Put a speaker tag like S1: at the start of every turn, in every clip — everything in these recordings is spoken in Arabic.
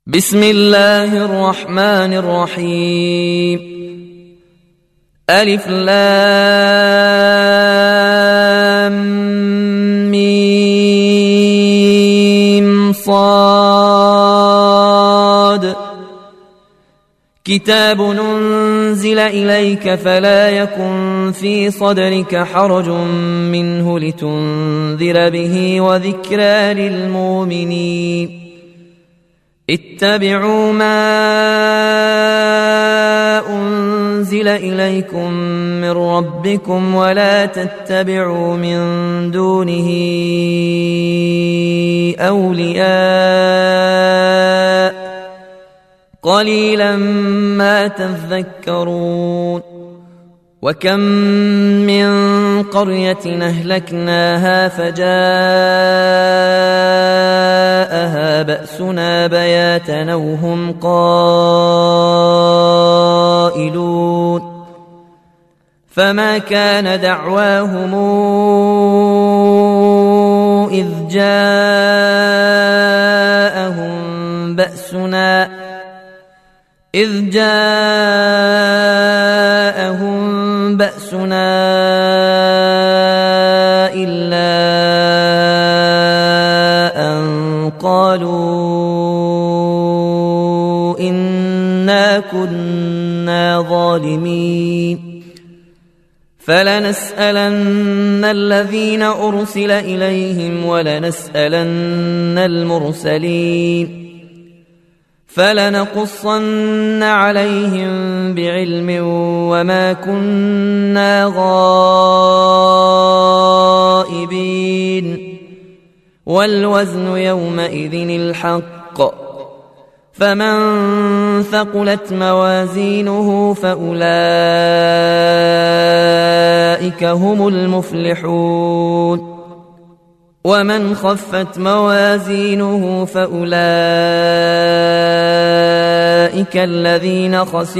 S1: بسم الله الرحمن الرحيم. ألف لام ميم صاد. كتاب أنزل إليك فلا يكن في صدرك حرج منه لتنذر به وذكرى للمؤمنين. اتبعوا ما أنزل إليكم من ربكم ولا تتبعوا من دونه أولياء قليلا ما تذكرون. وكم من قرية أهلكناها فجاءها بأسنا بياتا وهم قائلون. فما كان دعواهم إذ جاءهم بأسنا إلا أن قالوا إنا كنا ظالمين. فلنسألن الذين أرسل إليهم ولنسألن المرسلين. فلنقصن عليهم بعلم وما كنا غائبين. والوزن يومئذ الحق. فمن ثقلت موازينه فأولئك هم المفلحون. ومن خفت موازينه فأولئك الذين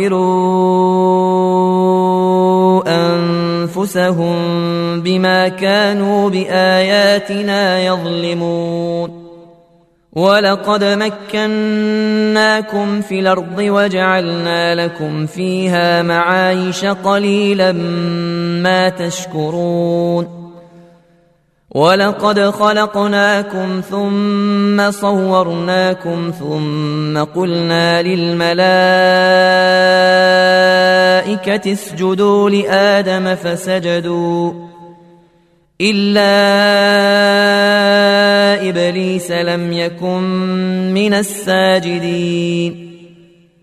S1: خسروا أنفسهم بما كانوا بآياتنا يظلمون. ولقد مكناكم في الأرض وجعلنا لكم فيها معايش قليلا ما تشكرون. ولقد خلقناكم ثم صورناكم ثم قلنا للملائكة اسجدوا لآدم فسجدوا إلا إبليس لم يكن من الساجدين.